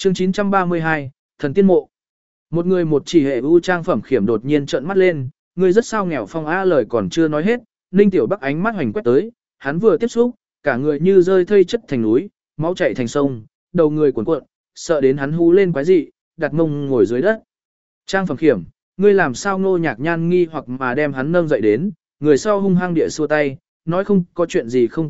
Chương 932, Thần Tiên Mộ. Một người một chỉ hệ u trang phẩm khiểm đột nhiên trợn mắt lên, người rất sao nghèo phong a lời còn chưa nói hết, Ninh Tiểu Bắc ánh mắt hoành quét tới, hắn vừa tiếp xúc, cả người như rơi thây chất thành núi, máu chảy thành sông, đầu người cuộn cuộn, sợ đến hắn hú lên quái dị, đặt mông ngồi dưới đất. Trang phẩm khiểm, ngươi làm sao Ngô Nhạc Nhan nghi hoặc mà đem hắn nâng dậy đến, người sau hung hăng địa xua tay, nói không có chuyện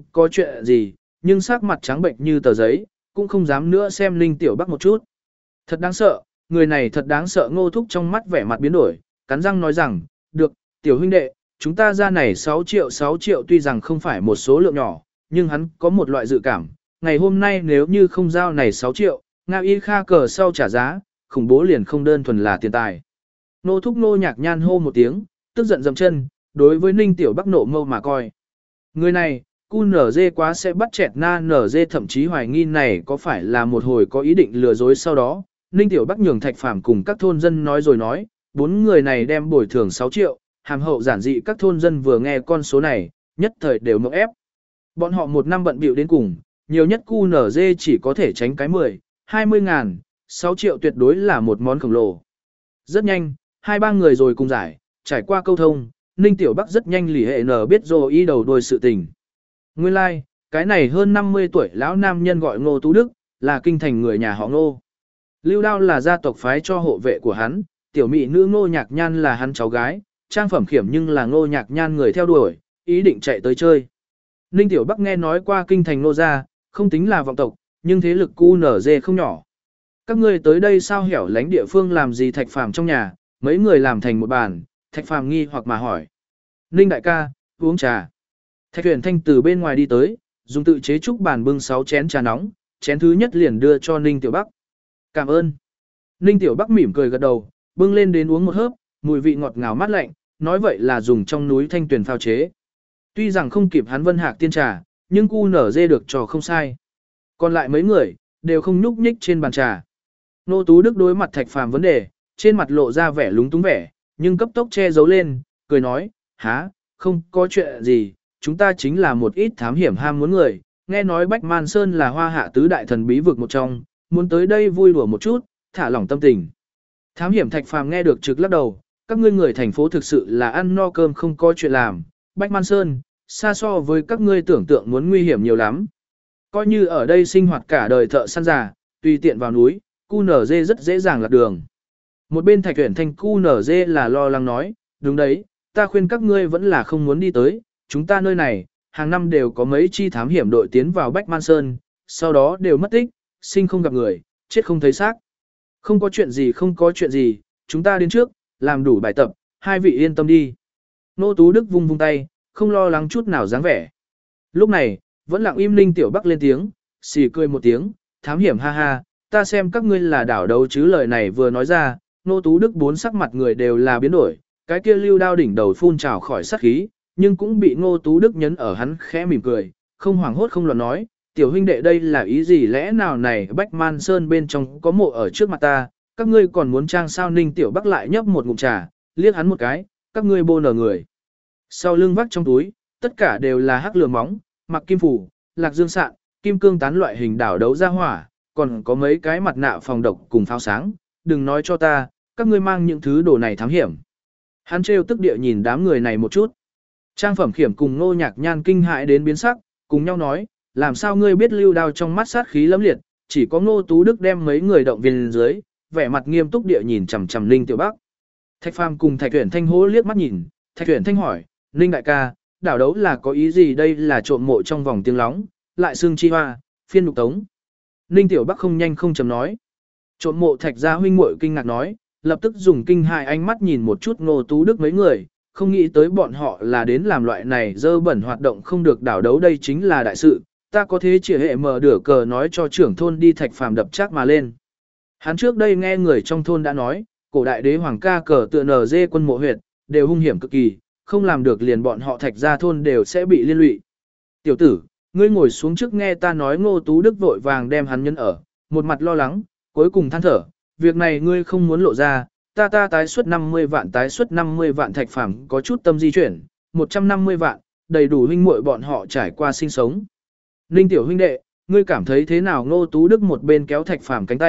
gì, nhưng sắc mặt trắng bệnh như tờ giấy, cũng không dám nữa xem Ninh Tiểu Bắc một chút. Thật đáng sợ, người này thật đáng sợ. Ngô Thúc trong mắt vẻ mặt biến đổi, cắn răng nói rằng, được, tiểu huynh đệ, chúng ta ra này 6 triệu tuy rằng không phải một số lượng nhỏ, nhưng hắn có một loại dự cảm, ngày hôm nay nếu như không giao này 6 triệu, Nga Y Kha cờ sau trả giá, khủng bố liền không đơn thuần là tiền tài. Ngô Thúc Ngô Nhạc Nhan hô một tiếng, tức giận dậm chân, đối với Ninh Tiểu Bắc nộ mâu mà coi. Người này, QNZ quá sẽ bắt chẹt na NZ, thậm chí hoài nghi này có phải là một hồi có ý định lừa dối. Sau đó, Ninh Tiểu Bắc nhường Thạch Phàm cùng các thôn dân nói rồi nói, 4 người này đem bồi thường 6 triệu, hàm hậu giản dị. Các thôn dân vừa nghe con số này, nhất thời đều mộng ép. Bọn họ một năm bận bịu đến cùng, nhiều nhất QNZ chỉ có thể tránh cái 10, 20 ngàn, 6 triệu tuyệt đối là một món khổng lồ. Rất nhanh, 2-3 người rồi cùng giải, trải qua câu thông, Ninh Tiểu Bắc rất nhanh lì hệ nở biết rồi ý đầu đuôi sự tình. Nguyên lai, cái này hơn 50 tuổi lão nam nhân gọi Ngô Tú Đức, là kinh thành người nhà họ Ngô. Lưu Đao là gia tộc phái cho hộ vệ của hắn, tiểu mỹ nữ Ngô Nhạc Nhan là hắn cháu gái, trang phẩm khiểm nhưng là Ngô Nhạc Nhan người theo đuổi, ý định chạy tới chơi. Ninh Tiểu Bắc nghe nói qua kinh thành Ngô gia, không tính là vọng tộc, nhưng thế lực QNZ không nhỏ. Các ngươi tới đây sao hẻo lánh địa phương làm gì? Thạch Phàm trong nhà, mấy người làm thành một bàn, Thạch Phàm nghi hoặc mà hỏi. Ninh đại ca, uống trà. Thạch Huyền Thanh từ bên ngoài đi tới, dùng tự chế trúc bàn bưng 6 chén trà nóng, chén thứ nhất liền đưa cho Ninh Tiểu Bắc. Cảm ơn. Ninh Tiểu Bắc mỉm cười gật đầu, bưng lên đến uống một hớp, mùi vị ngọt ngào mát lạnh, nói vậy là dùng trong núi thanh tuyền phao chế. Tuy rằng không kịp hắn Vân Hạc tiên trà, nhưng QNZ được trò không sai. Còn lại mấy người, đều không nhúc nhích trên bàn trà. Nô Tú Đức đối mặt Thạch Phàm vấn đề, trên mặt lộ ra vẻ lúng túng vẻ, nhưng cấp tốc che giấu lên, cười nói, há, không có chuyện gì, chúng ta chính là một ít thám hiểm ham muốn người, nghe nói Bách Man Sơn là Hoa Hạ tứ đại thần bí vực một trong, muốn tới đây vui đùa một chút, thả lỏng tâm tình. Thám hiểm Thạch Phàm nghe được trực lắc đầu, các ngươi người thành phố thực sự là ăn no cơm không có chuyện làm, Bách Man Sơn, xa so với các ngươi tưởng tượng muốn nguy hiểm nhiều lắm. Coi như ở đây sinh hoạt cả đời thợ săn già, tùy tiện vào núi, QNZ rất dễ dàng lạc đường. Một bên Thạch Huyền Thanh QNZ là lo lắng nói, đúng đấy, ta khuyên các ngươi vẫn là không muốn đi tới, chúng ta nơi này, hàng năm đều có mấy chi thám hiểm đội tiến vào Bách Man Sơn, sau đó đều mất tích, sinh không gặp người, chết không thấy xác. Không có chuyện gì, chúng ta đến trước, làm đủ bài tập, hai vị yên tâm đi. Nô Tú Đức vung vung tay, không lo lắng chút nào dáng vẻ. Lúc này, vẫn lặng im Ninh Tiểu Bắc lên tiếng, xì cười một tiếng, thám hiểm ha ha, ta xem các ngươi là đảo đấu chứ. Lời này vừa nói ra, Nô Tú Đức 4 sắc mặt người đều là biến đổi, cái kia Lưu Đao đỉnh đầu phun trào khỏi sát khí, nhưng cũng bị Ngô Tú Đức nhấn ở hắn khẽ mỉm cười, không hoảng hốt không loạn nói, tiểu huynh đệ đây là ý gì? Lẽ nào này Bách Man Sơn bên trong có mộ ở trước mặt ta, các ngươi còn muốn trang sao? Ninh Tiểu Bắc lại nhấp một ngụm trà, liếc hắn một cái, các ngươi bô nở người. Sau lưng vắt trong túi, tất cả đều là hắc lửa móng, mặc kim phủ, lạc dương sạn, kim cương tán loại hình đảo đấu ra hỏa, còn có mấy cái mặt nạ phòng độc cùng pháo sáng, đừng nói cho ta, các ngươi mang những thứ đồ này thám hiểm. Hắn trêu tức địa nhìn đám người này một chút. Trang phẩm khiểm cùng Ngô Nhạc Nhan kinh hãi đến biến sắc, cùng nhau nói, làm sao ngươi biết? Lưu Đao trong mắt sát khí lẫm liệt, chỉ có Ngô Tú Đức đem mấy người động viên dưới, vẻ mặt nghiêm túc địa nhìn chằm chằm Ninh Tiểu Bắc. Thạch Phàm cùng Thạch Huyền Thanh hố liếc mắt nhìn, Thạch Huyền Thanh hỏi, Ninh đại ca, đảo đấu là có ý gì? Đây là trộm mộ trong vòng tiếng lóng, lại xương chi hoa, phiên nhục tống. Ninh Tiểu Bắc không nhanh không chậm nói. Trộm mộ. Thạch gia huynh muội kinh ngạc nói, lập tức dùng kinh hại ánh mắt nhìn một chút Ngô Tú Đức mấy người, không nghĩ tới bọn họ là đến làm loại này dơ bẩn hoạt động. Không được đảo đấu đây chính là đại sự, ta có thế chỉ hệ mở đửa cờ nói cho trưởng thôn đi. Thạch Phàm đập chắc mà lên. Hắn trước đây nghe người trong thôn đã nói, cổ đại đế hoàng ca cờ tựa NG quân mộ huyệt, đều hung hiểm cực kỳ, không làm được liền bọn họ Thạch gia thôn đều sẽ bị liên lụy. Tiểu tử, ngươi ngồi xuống trước nghe ta nói. Ngô Tú Đức vội vàng đem hắn nhấn ở, một mặt lo lắng, cuối cùng than thở, việc này ngươi không muốn lộ ra, ta tái suất 50 vạn. Thạch Phàm có chút tâm di chuyển, 150 vạn, đầy đủ huynh muội bọn họ trải qua sinh sống. Ninh tiểu huynh đệ, ngươi cảm thấy thế nào? Ngô Tú Đức một bên kéo Thạch Phàm cánh tay,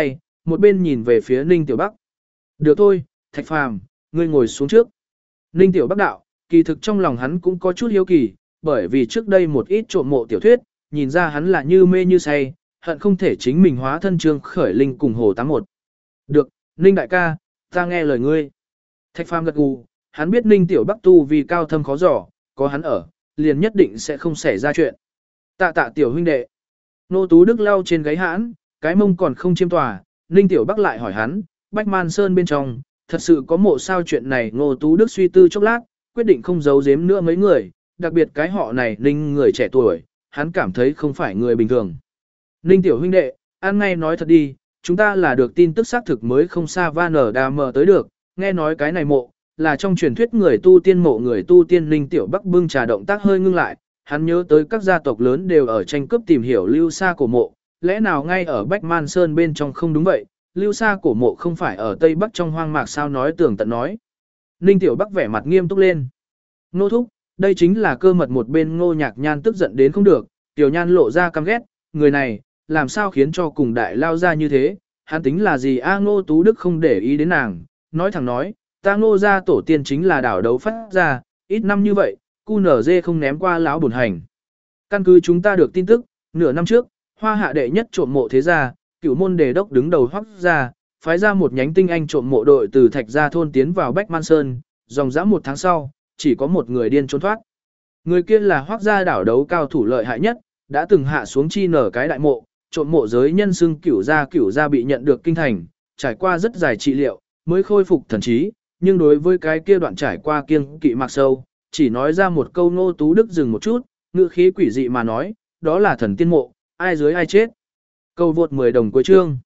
một bên nhìn về phía Ninh Tiểu Bắc. Được thôi, Thạch Phàm, ngươi ngồi xuống trước. Ninh Tiểu Bắc đạo, kỳ thực trong lòng hắn cũng có chút hiếu kỳ, bởi vì trước đây một ít trộm mộ tiểu thuyết, nhìn ra hắn là như mê như say, hận không thể chính mình hóa thân Trương Khởi Linh cùng Hồ 81. Được, Ninh đại ca, ta nghe lời ngươi. Thạch Phàm gật gù, hắn biết Ninh Tiểu Bắc tu vì cao thâm khó dò, có hắn ở, liền nhất định sẽ không xảy ra chuyện. Tạ tạ tiểu huynh đệ. Nô Tú Đức lau trên gáy hãn, cái mông còn không chiêm tòa, Ninh Tiểu Bắc lại hỏi hắn, Bách Man Sơn bên trong, thật sự có mộ sao chuyện này. Ngô Tú Đức suy tư chốc lát, quyết định không giấu giếm nữa mấy người, đặc biệt cái họ này Ninh người trẻ tuổi, hắn cảm thấy không phải người bình thường. Ninh tiểu huynh đệ, ăn ngay nói thật đi, chúng ta là được tin tức xác thực mới không xa Van ở Đà Mờ tới được, nghe nói cái này mộ, là trong truyền thuyết người tu tiên mộ. Người tu tiên Ninh Tiểu Bắc bưng trà động tác hơi ngưng lại, hắn nhớ tới các gia tộc lớn đều ở tranh cướp tìm hiểu lưu sa cổ mộ, lẽ nào ngay ở Bách Man Sơn bên trong không đúng vậy, lưu sa cổ mộ không phải ở Tây Bắc trong hoang mạc sao? Nói tường tận nói. Ninh Tiểu Bắc vẻ mặt nghiêm túc lên. Nô thúc, đây chính là cơ mật. Một bên Ngô Nhạc Nhan tức giận đến không được, Tiểu Nhan lộ ra căm ghét, người này, làm sao khiến cho cùng đại lao ra như thế, hắn tính là gì a? Ngô Tú Đức không để ý đến nàng, nói thẳng nói, ta Ngô gia tổ tiên chính là đảo đấu phát ra, ít năm như vậy, cu nở dê không ném qua lão bổn hành. Căn cứ chúng ta được tin tức, nửa năm trước, Hoa Hạ đệ nhất trộm mộ thế gia, Cửu môn đề đốc đứng đầu Hoắc gia, phái ra một nhánh tinh anh trộm mộ đội từ Thạch Gia thôn tiến vào Bách Man Sơn, dòng dã một tháng sau, chỉ có một người điên trốn thoát. Người kia là Hoắc gia đảo đấu cao thủ lợi hại nhất, đã từng hạ xuống chi nở cái đại mộ, trộm mộ giới nhân xưng Cửu gia bị nhận được kinh thành, trải qua rất dài trị liệu, mới khôi phục thần trí, nhưng đối với cái kia đoạn trải qua kiêng kỵ mặc sâu, chỉ nói ra một câu. Ngô Tú Đức dừng một chút, ngữ khí quỷ dị mà nói, đó là thần tiên mộ, ai dưới ai chết. Câu vượt 10 đồng cuối chương.